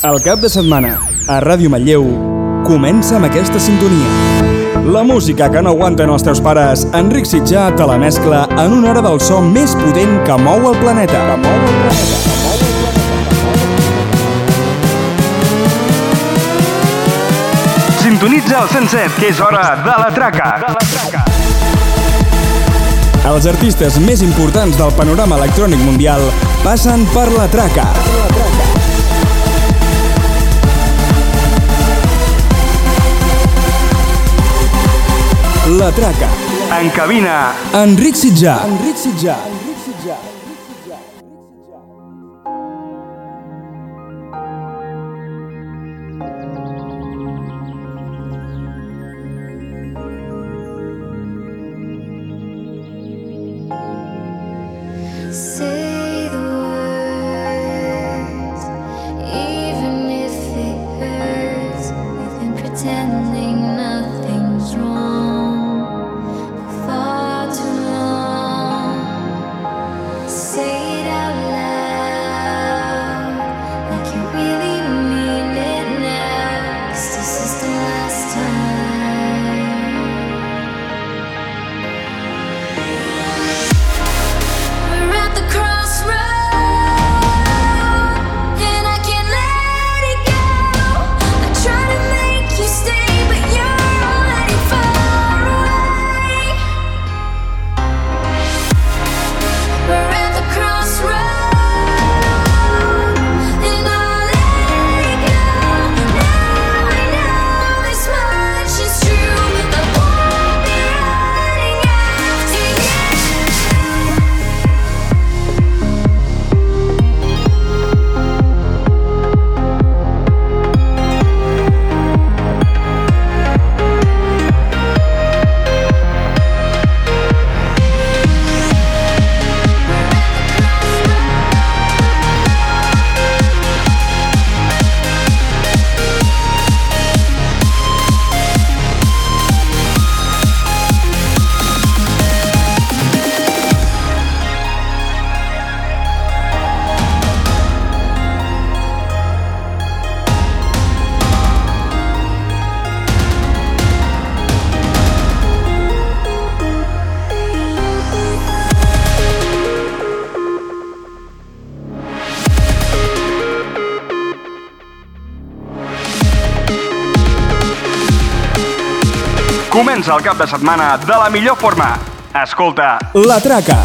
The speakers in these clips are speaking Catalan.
El cap de setmana, a Ràdio Manlleu, comença amb aquesta sintonia. La música que no aguanten els teus pares, Enric Sitjà te la mescla en una hora del so més potent que mou el planeta. Sintonitza el 107, que és hora de la traca. Els artistes més importants del panorama electrònic mundial passen per la traca. La traca. En cabina, Enric Sitjà. Comença el cap de setmana de la millor forma. Escolta, La Traca.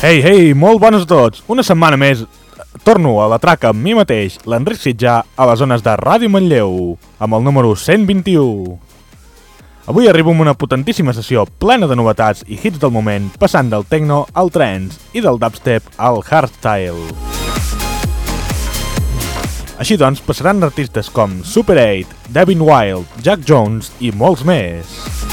Hey, molt bones a tots. Una setmana més torno a la traca amb mi mateix, l'Enric Sitjà, a les zones de Ràdio Manlleu, amb el número 121. Avui arribo amb una potentíssima sessió plena de novetats i hits del moment, passant del techno al trance i del dubstep al hardstyle. Així doncs, passaran artistes com Super 8, Devin Wild, Jack Jones i molts més.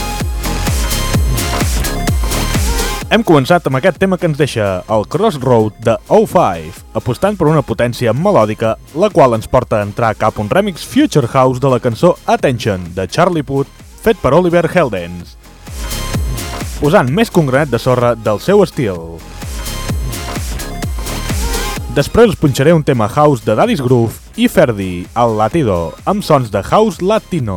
Hem començat amb aquest tema que ens deixa el Crossroad de O5, apostant per una potència melòdica, la qual ens porta a entrar cap a un remix Future House de la cançó Attention, de Charlie Puth, fet per Oliver Heldens, posant més que un granet de sorra del seu estil. Després us punxaré un tema house de Daddy's Groove i Ferdi, el Latido, amb sons de house latino.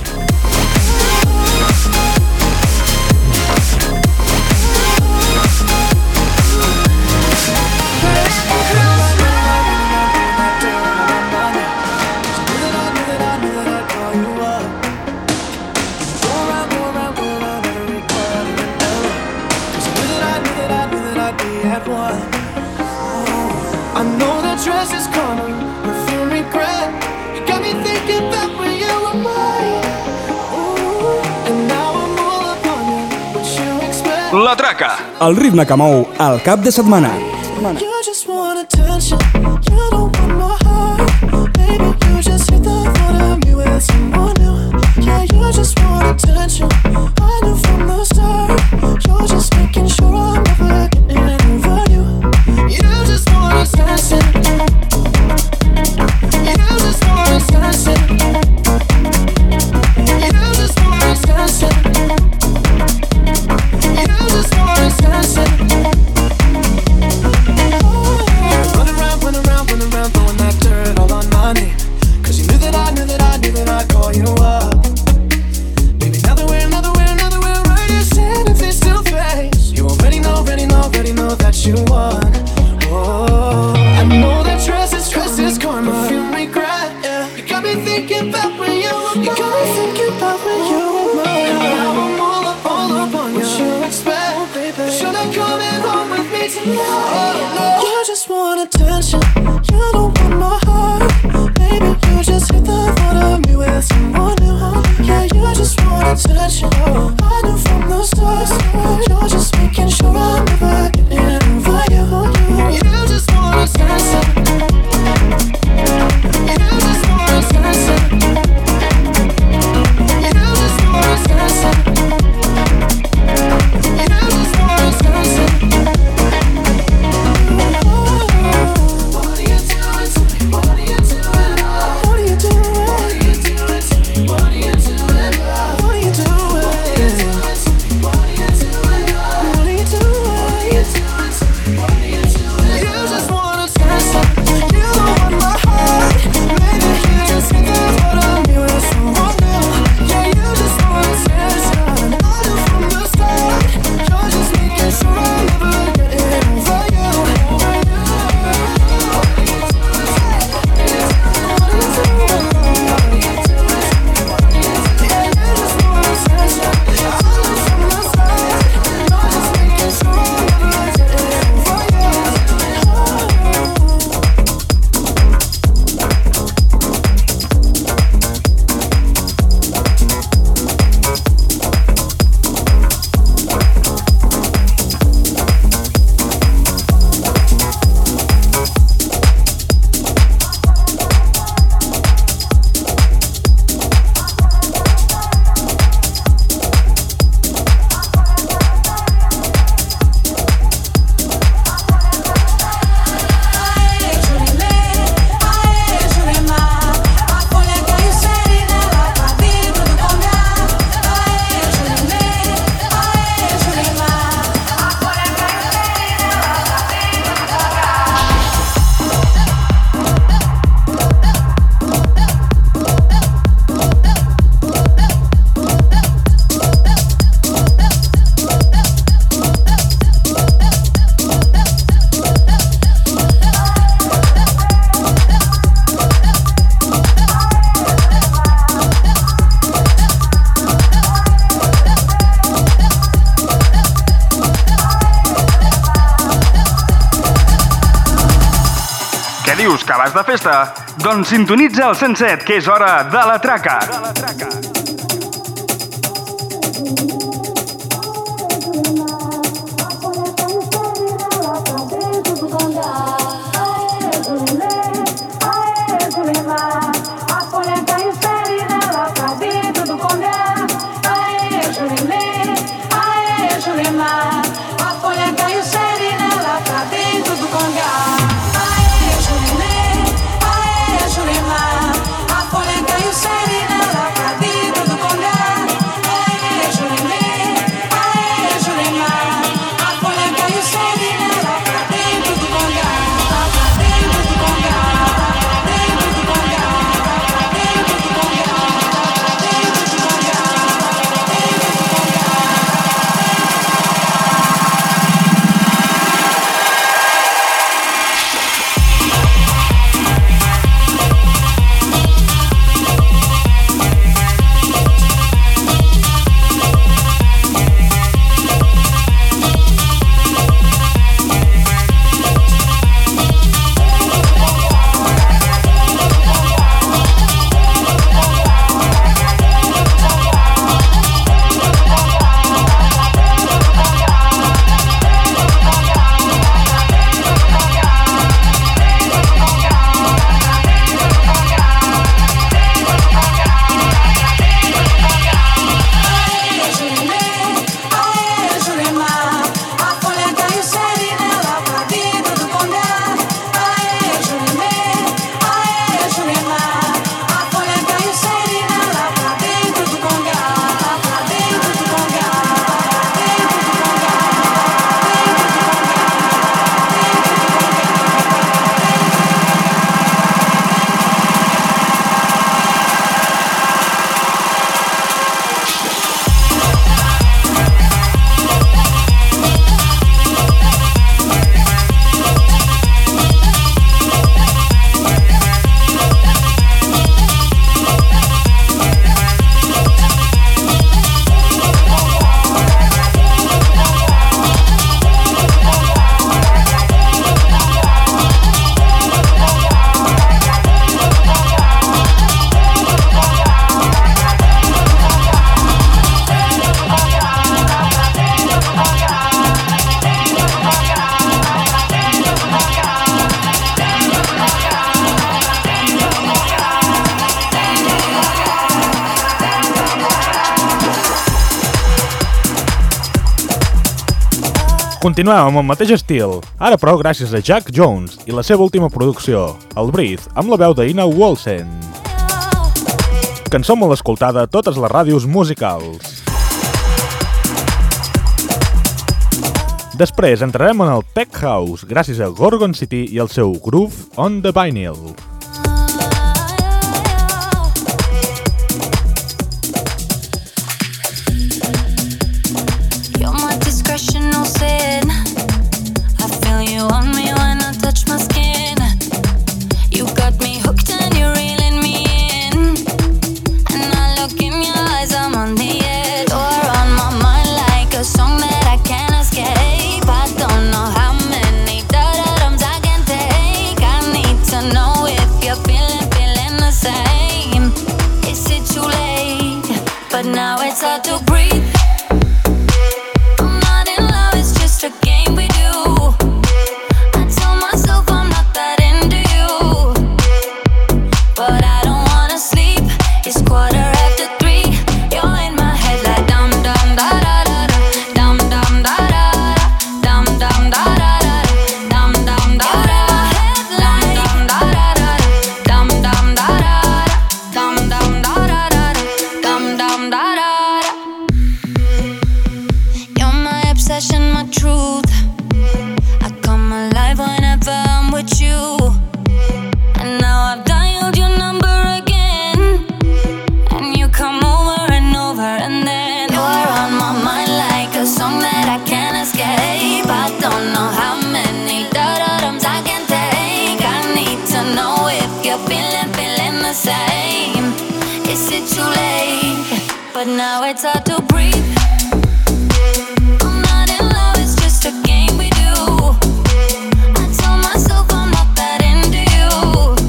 I know that dress is coming, perfume regret. You got me thinking about when you were mine. And now I'm all upon you, what you expect. La Traca, el ritme que mou el cap de setmana. You just want attention, you don't want my heart. Baby, you just hate the thought of me with someone new. Yeah, you just want attention, I knew from the start. You're just making sure I'm never getting over you. You just want attention. You just want attention. You just want attention. You just want attention. Run around, throwing that dirt all on my name. 'Cause you knew that I'd call you up. Baby, now that we're right here standing face to face. You already know that you won. Oh, I know that stress is karma. Perfume regret, yeah. You got me thinking about when you were mine. You got me thinking about when you were mine. And now I'm all up on you. What you expect, oh, baby? Should I come in home with me tonight? Oh, no. You just want attention. You don't want my heart. Baby, you just hate the thought of me with someone new. Yeah, you just want attention. I knew from the start. You're just making sure I'm never getting over you. You just want attention. You just want attention. You just want attention. You just want attention. What are you doing to me? What are you doing? What are you doing? What are you doing to me? What are you doing? What are you doing? vas de festa? Doncs sintonitza el 107, que és hora de la traca. Continuem amb el mateix estil, ara però gràcies a Jack Jones i la seva última producció, el Breathe, amb la veu d'Ina Wolsen. Cançó molt escoltada a totes les ràdios musicals. Després entrarem en el Tech House gràcies a Gorgon City i el seu Groove on the Vinyl. But now it's hard to breathe. I'm not in love, it's just a game we do. I tell myself I'm not that into you.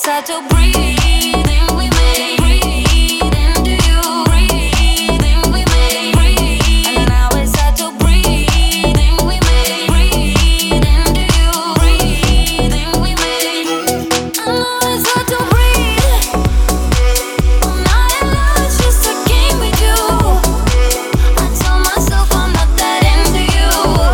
start to breathe in, we may breathe into you, breathe in, we may breathe, and now I start to breathe in, we may breathe into you, breathe in, we may, and now I start to breathe. I'm not in love, it's just a game we do. I tell myself I'm not that into you,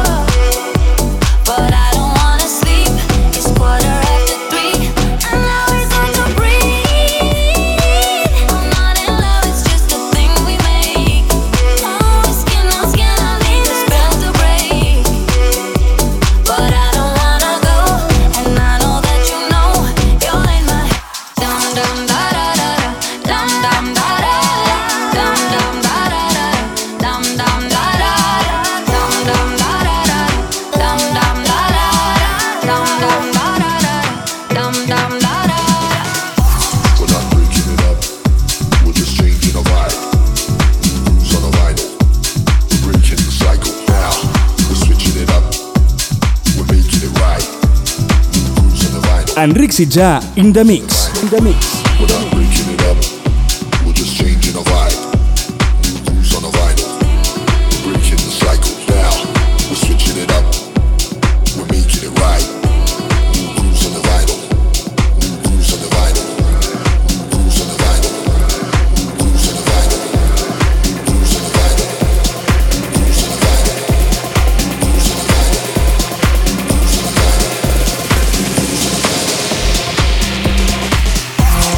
but I don't wanna sleep. It's 3:15, and now I start to breathe. I'm not in love, it's just a thing we make. Oh, skin on skin, I need the spell to break, but I don't wanna go, and I know that you know you're in my dum dum da da da dum dum da da dum dum da da dum dum da da dum dum da da dum dum da da dum dum da da dum dum da da. We're not breaking it up, we're just changing the vibe. Grooves on the vinyl, we're breaking the cycle. Now, we're switching it up, we're making it right. Grooves on the vinyl. Enric Sitjà, in the mix. In the mix. We're not breaking it up, we're just changing the vibe. Grooves on the vinyl, we're breaking the cycle. Now, we're switching it up, we're making it right. Grooves on the vinyl, grooves on the vinyl, grooves on the vinyl, grooves on the vinyl, grooves on the vinyl, grooves on the vinyl, grooves on the vinyl, grooves on the vinyl.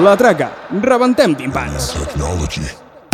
La Traca, rebentem timpans. Technology.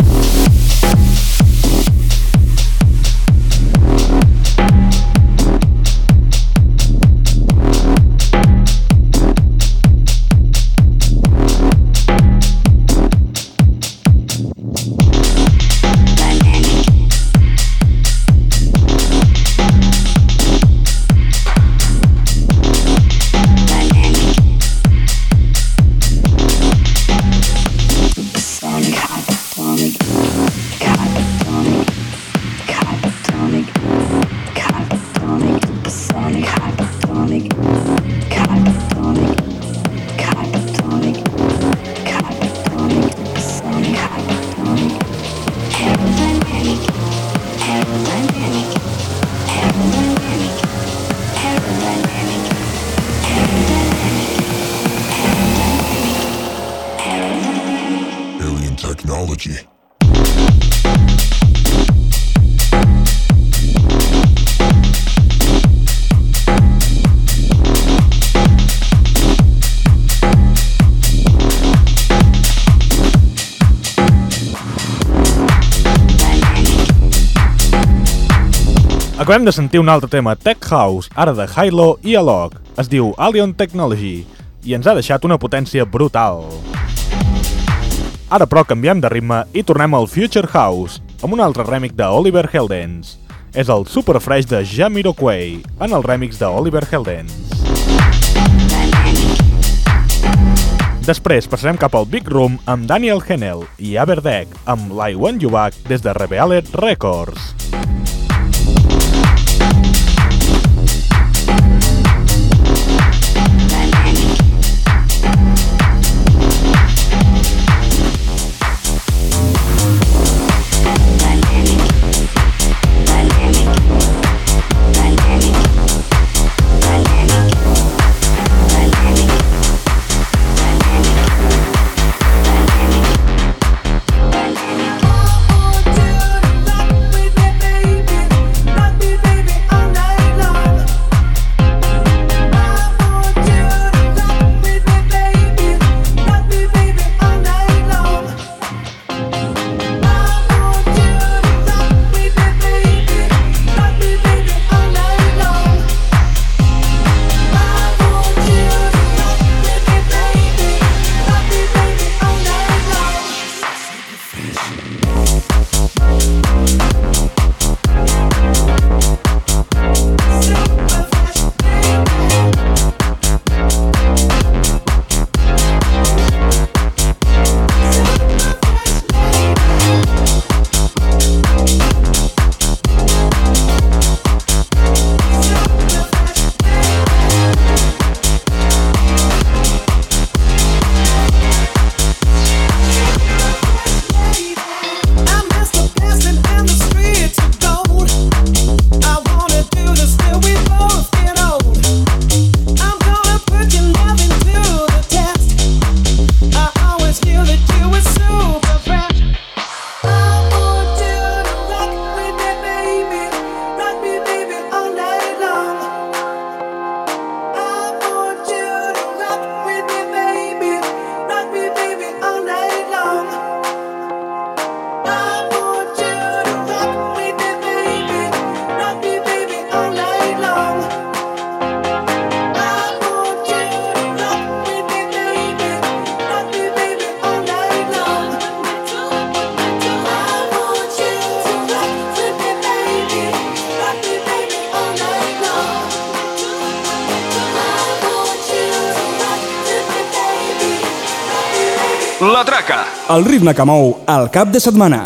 Technology. Acabem de sentir un altre tema Tech House, ara de Hilo i Alok. Es diu Alien Technology i ens ha deixat una potència brutal. Ara però canviem de ritme i tornem al Future House amb un altre remix de Oliver Heldens. És el Super Fresh de Jamiroquai en el remix de Oliver Heldens. Després passarem cap al Big Room amb Daniel Hennel i Aberdeck amb I Want You Back des de Revealed Records. La Traca, el ritme que mou el cap de setmana.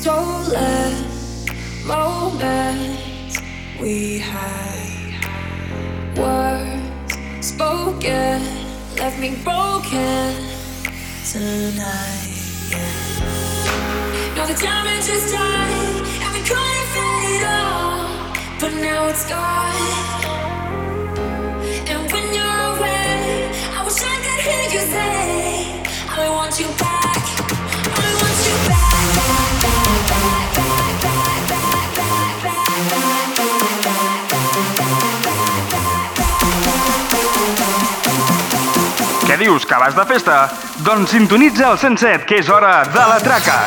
stolen moments we had, words spoken left me broken tonight. No, the damage is done and we couldn't fade it all, but now it's gone. And when you're away, I wish I could hear you say, I want you back, I want you back, back, back, back, back, back, back, back, back, Què dius, que vas de festa? Doncs sintonitza el 107, que és hora de la traca.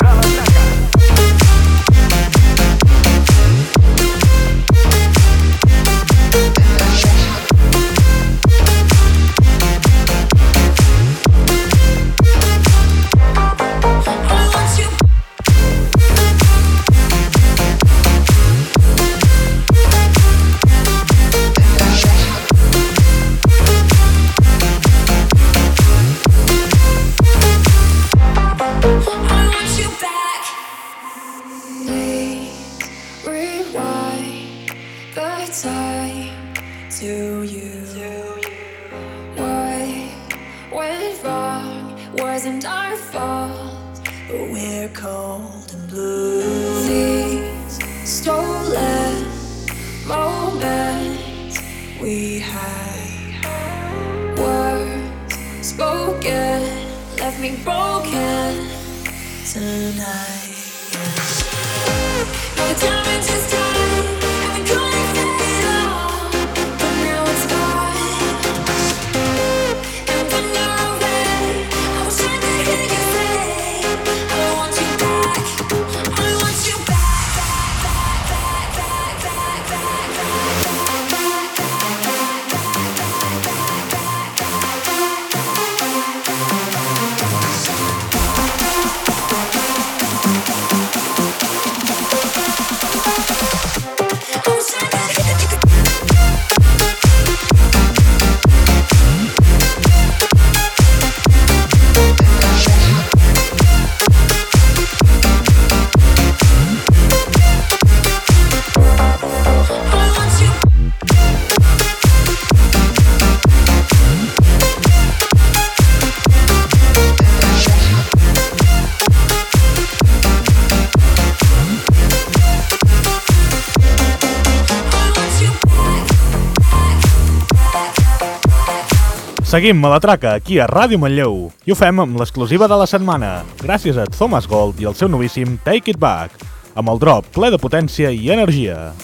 Seguim a la traca aquí a Ràdio Manlleu i ho fem amb l'exclusiva de la setmana, gràcies a Thomas Gold i el seu novíssim Take It Back, amb el drop ple de potència i energia.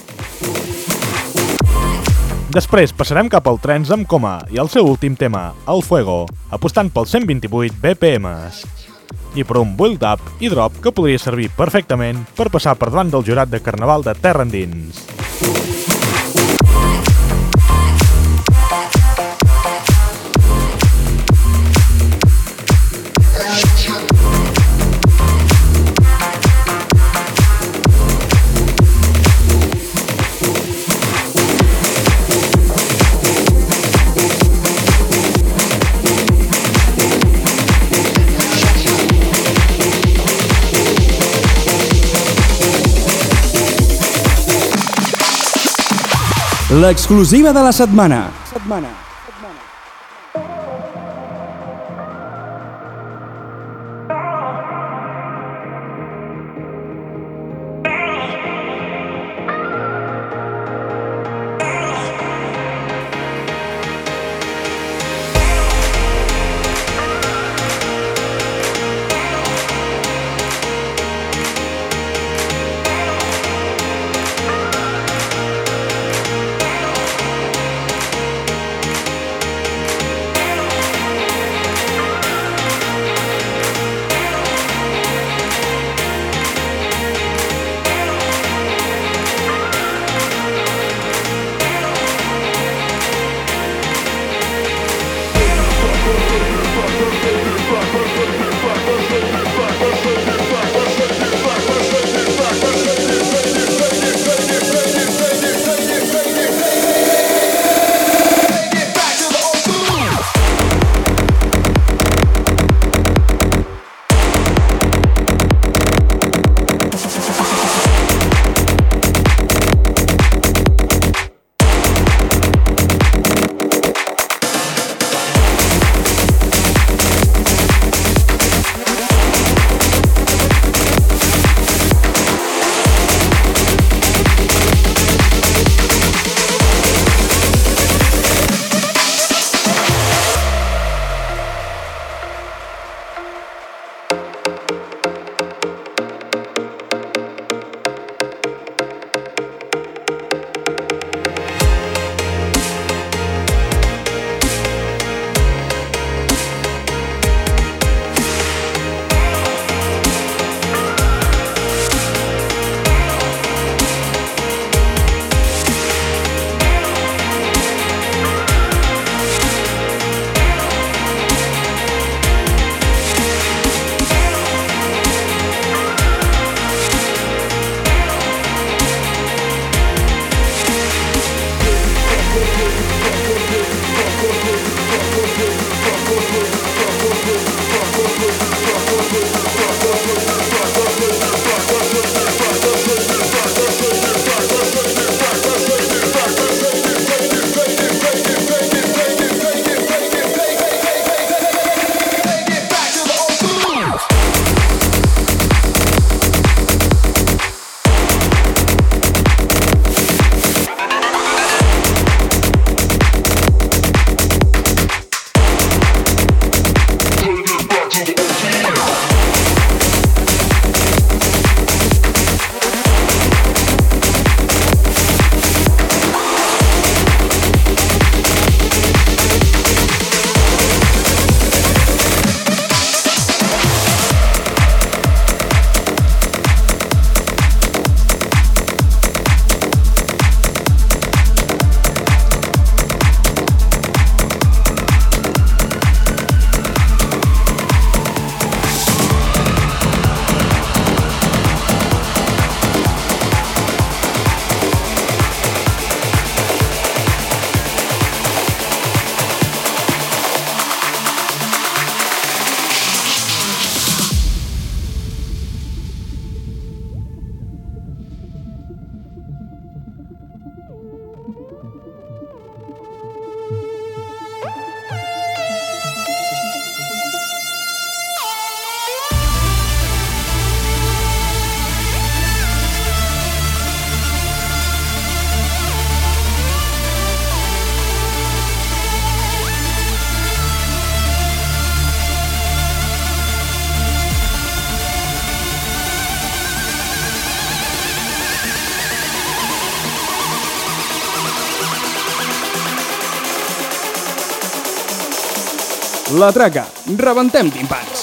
Després passarem cap al Trance amb Coma i el seu últim tema, El Fuego, apostant pels 128 BPMs. I per un build up i drop que podria servir perfectament per passar per davant del jurat de Carnaval de Terra Endins. L'exclusiva de la setmana. La Traca, rebentem timpans.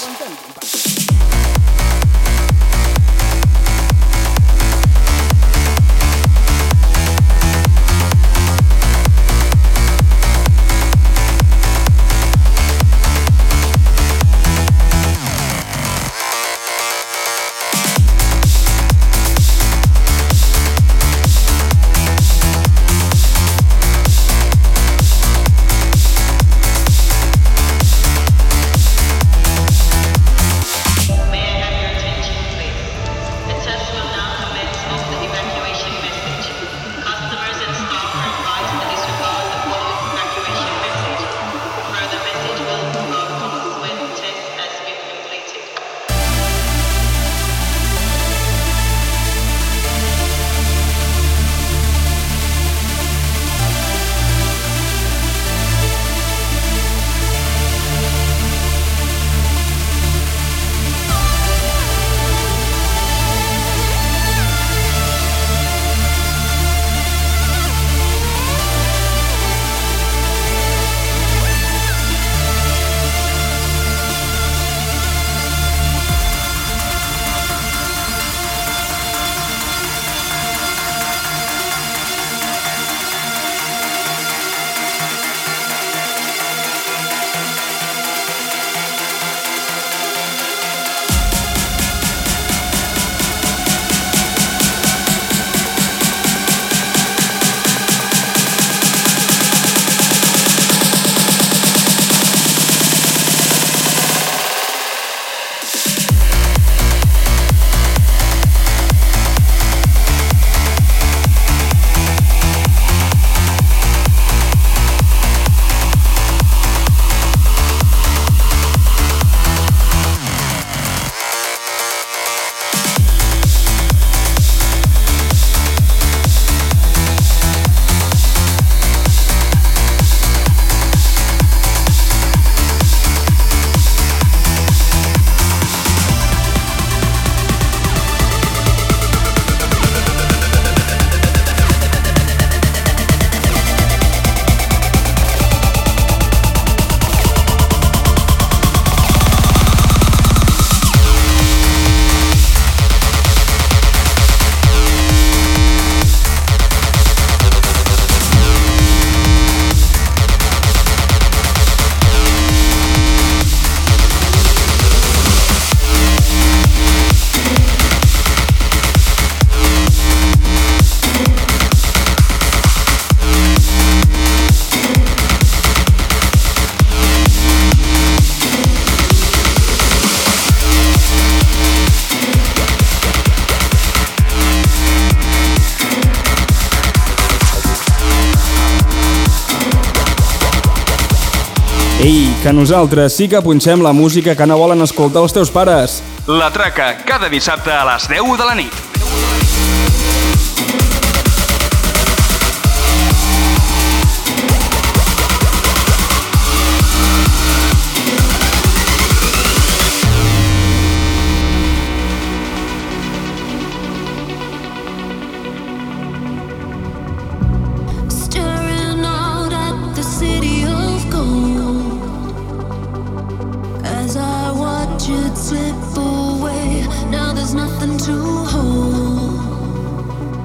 Ei, que nosaltres sí que punxem la música que no volen escoltar els teus pares. La Traca, cada dissabte a les 10 de la nit. Staring out at the city of gold as I watch it slip away. Now there's nothing to hold.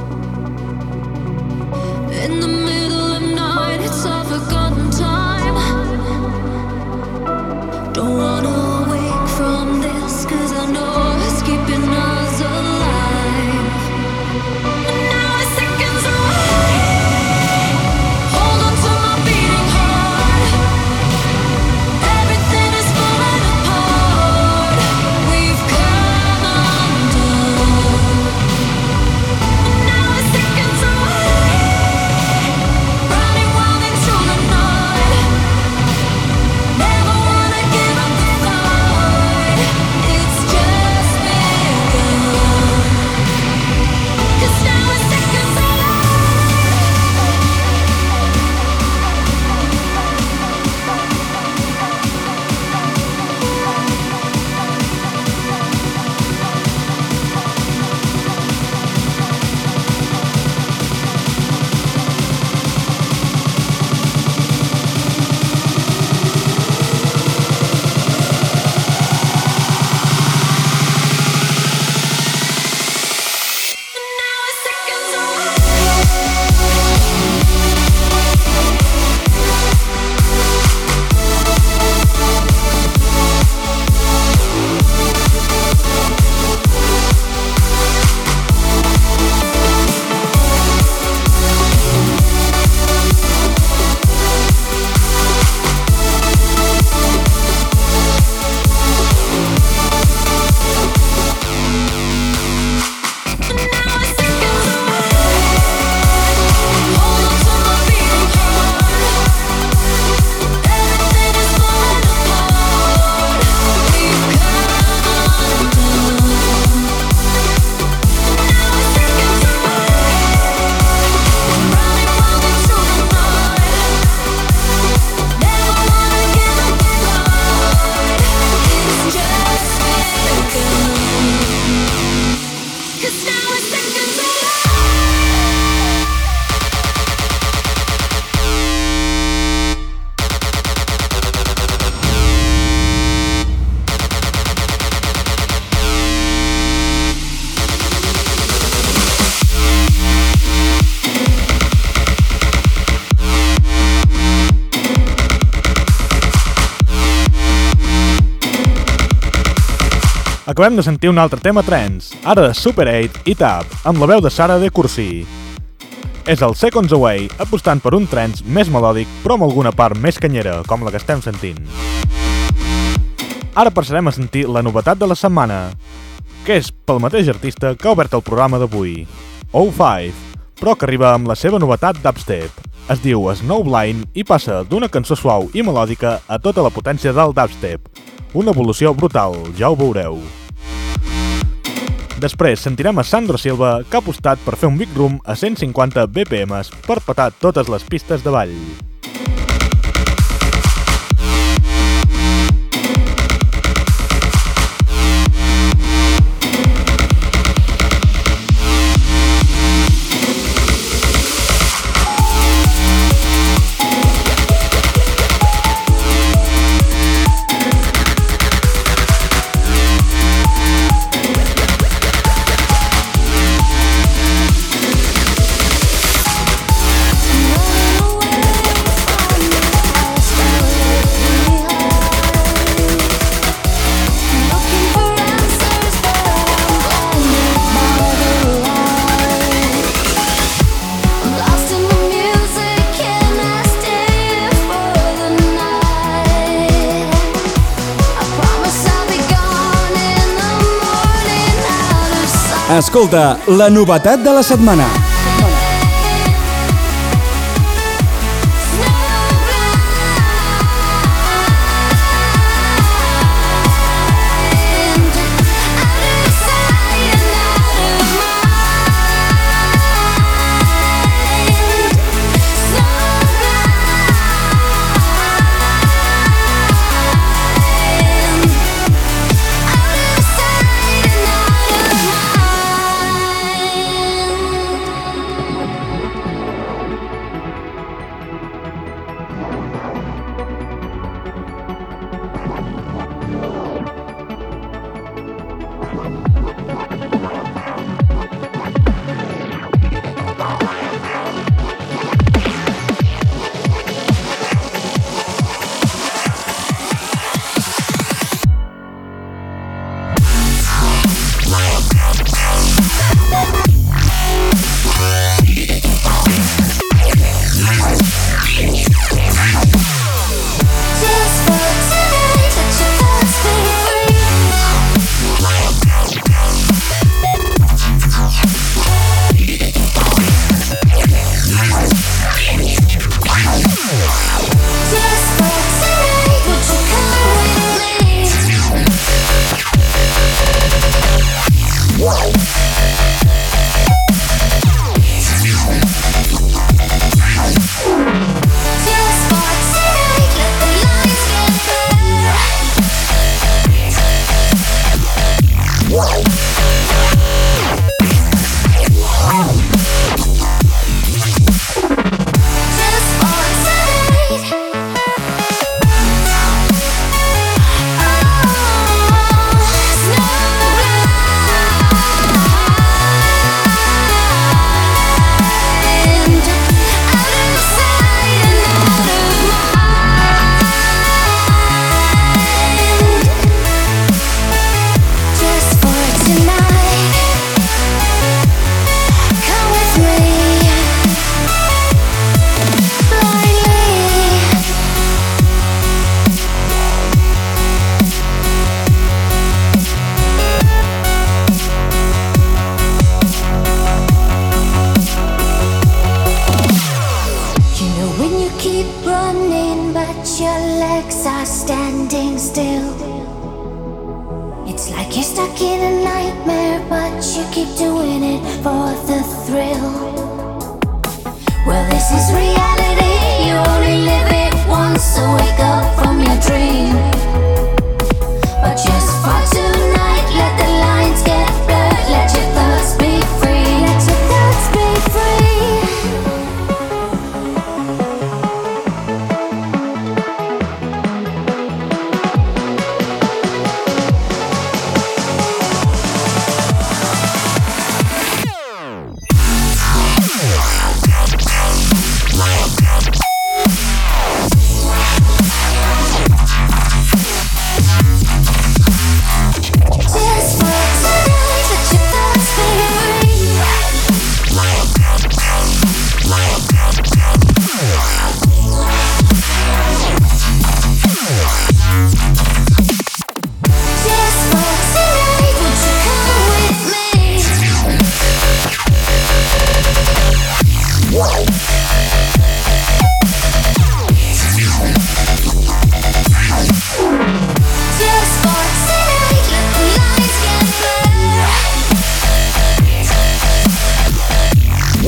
Acabem de sentir un altre tema trance, ara de Super 8 i Tap, amb la veu de Sara de Cursi. És el Seconds Away, apostant per un trance més melòdic, però amb alguna part més canyera, com la que estem sentint. Ara passarem a sentir la novetat de la setmana, que és pel mateix artista que ha obert el programa d'avui, O5, però que arriba amb la seva novetat dubstep. Es diu Snowblind i passa d'una cançó suau i melòdica a tota la potència del dubstep. Una evolució brutal, ja ho veureu. Després sentirem a Sandro Silva, que ha apostat per fer un big room a 150 BPMs per petar totes les pistes de ball. Escolta, la novetat de la setmana.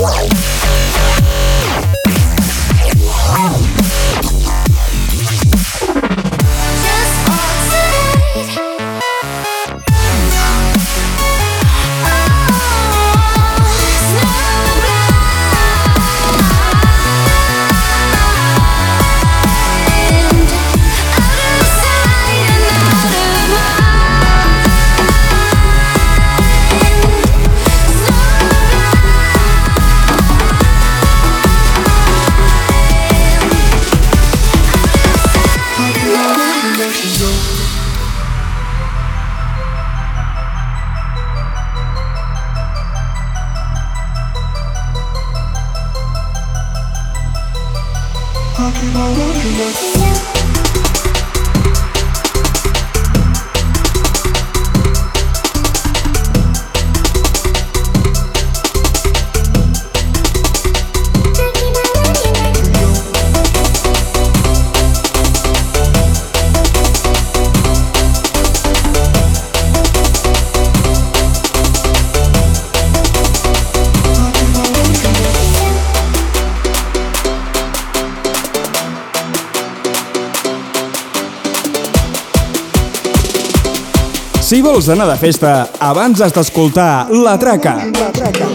Si vols anar de festa, abans has d'escoltar La Traca. La Traca.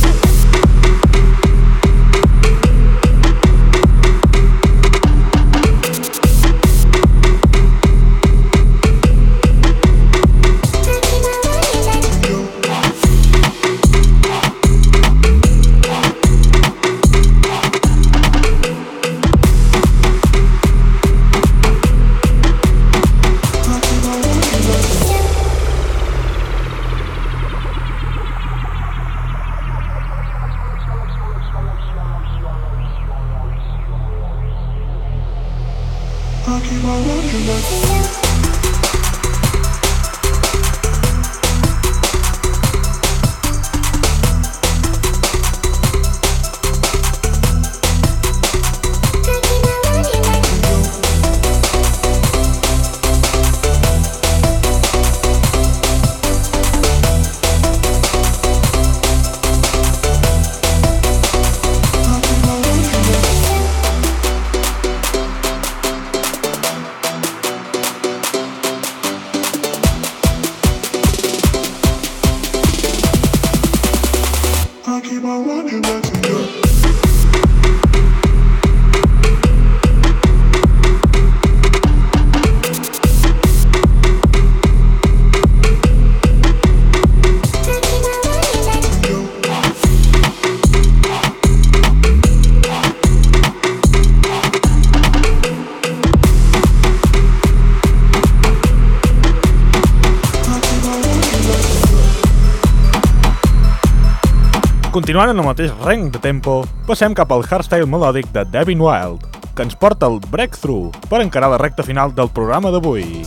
Continuant en el mateix rang de tempo, passem cap al hardstyle melòdic de Devin Wild, que ens porta el Breakthrough per encarar la recta final del programa d'avui.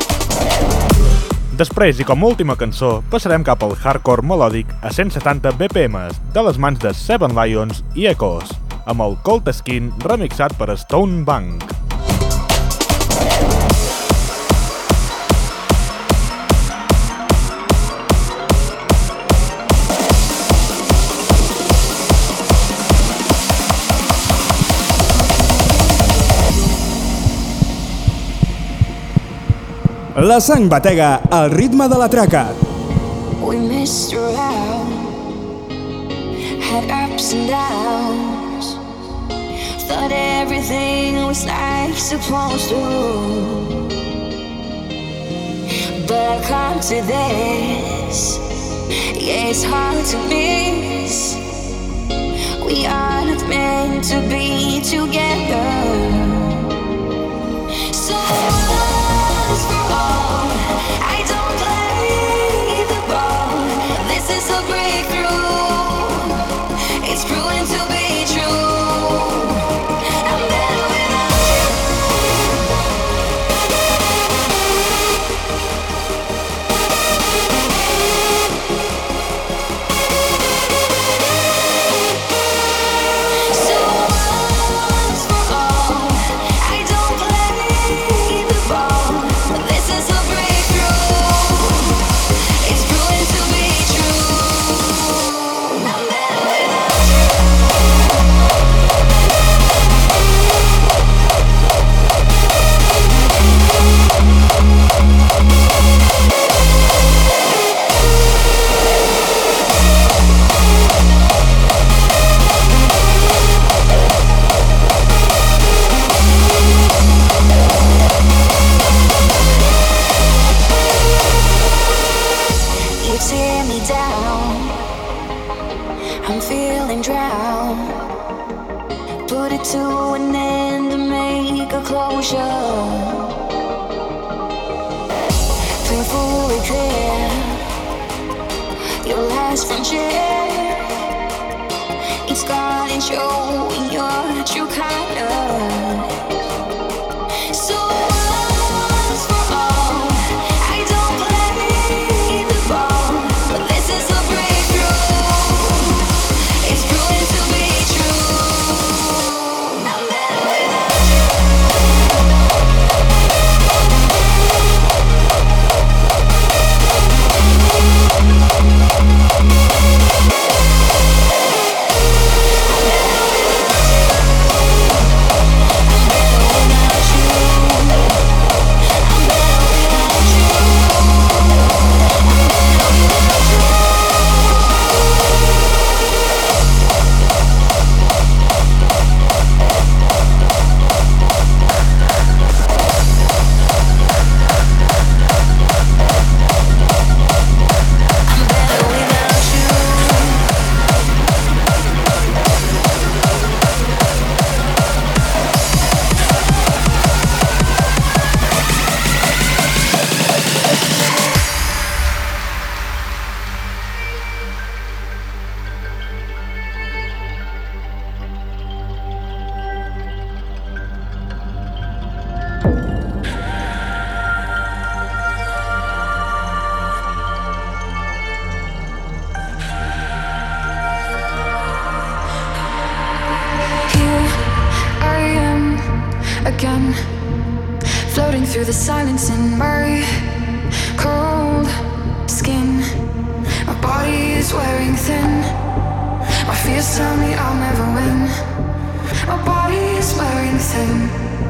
Després, i com a última cançó, passarem cap al hardcore melòdic a 170 BPM de les mans de Seven Lions i Echoes, amb el Cold Skin remixat per Stone Bank. La sang batega al ritme de la traca. We messed around, had ups and downs, thought everything was like supposed to, but I come to this, yeah, it's hard to miss. We are not meant to be together. So once for all, I don't play the ball. This is a breakthrough. It's proven to be true. I'm better without you. So once for all. I'm feeling drowned. Put it to an end and make a closure. Painfully clear, your last frontier. It's gone and showing your true colors. So once for all, I don't play the ball, but this is a breakthrough. It's proven to be true. I'm better without you. Again, floating through the silence in my cold skin. My body is wearing thin. My fears tell me I'll never win. My body is wearing thin.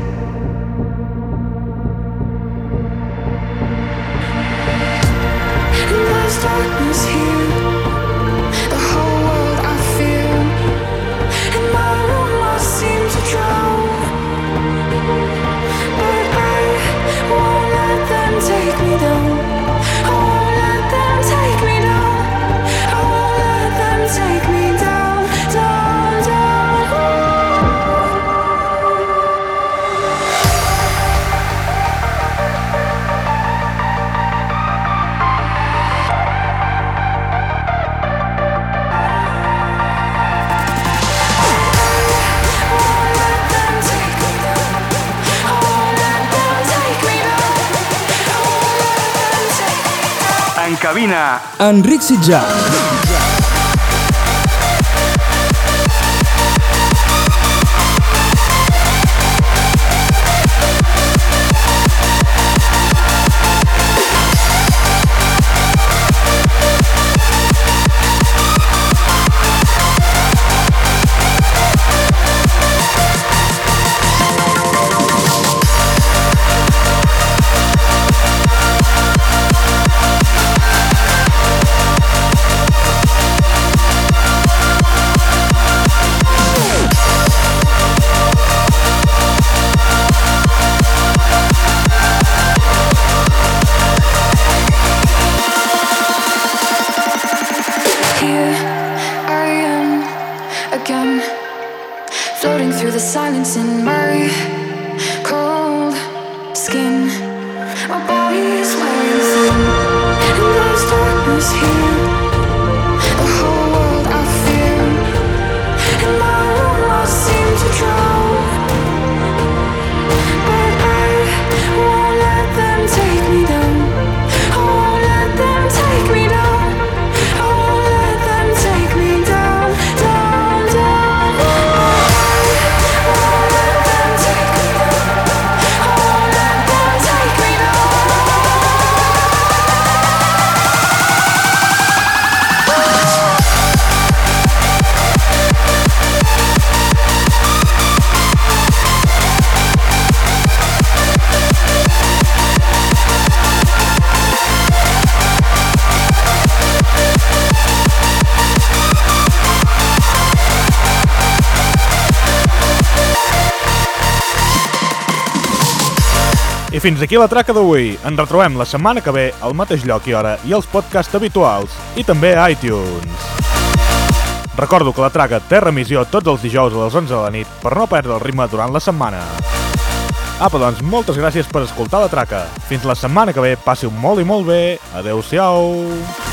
And there's darkness here. The whole world I feel. In my room I seem to drown. But I won't let them take me down. I won't let them take me down. I won't let them take me down, down, down. En cabina, Enric Sitjà. Floating through the silence in my cold skin. My body is wearing thin. And there's darkness here. The whole world I feel. In my room I seem to drown. But I won't let them take me down. I won't let them take me down. I won't let them take me down, down, down. I fins aquí la traca d'avui. Ens retrobem la setmana que ve al mateix lloc i hora i els podcasts habituals, i també a iTunes. Recordo que la Traca té remissió tots els dijous a les 11 de la nit per no perdre el ritme durant la setmana. Apa, doncs, moltes gràcies per escoltar la Traca. Fins la setmana que ve, passi-ho molt i molt bé. Adeu-siau.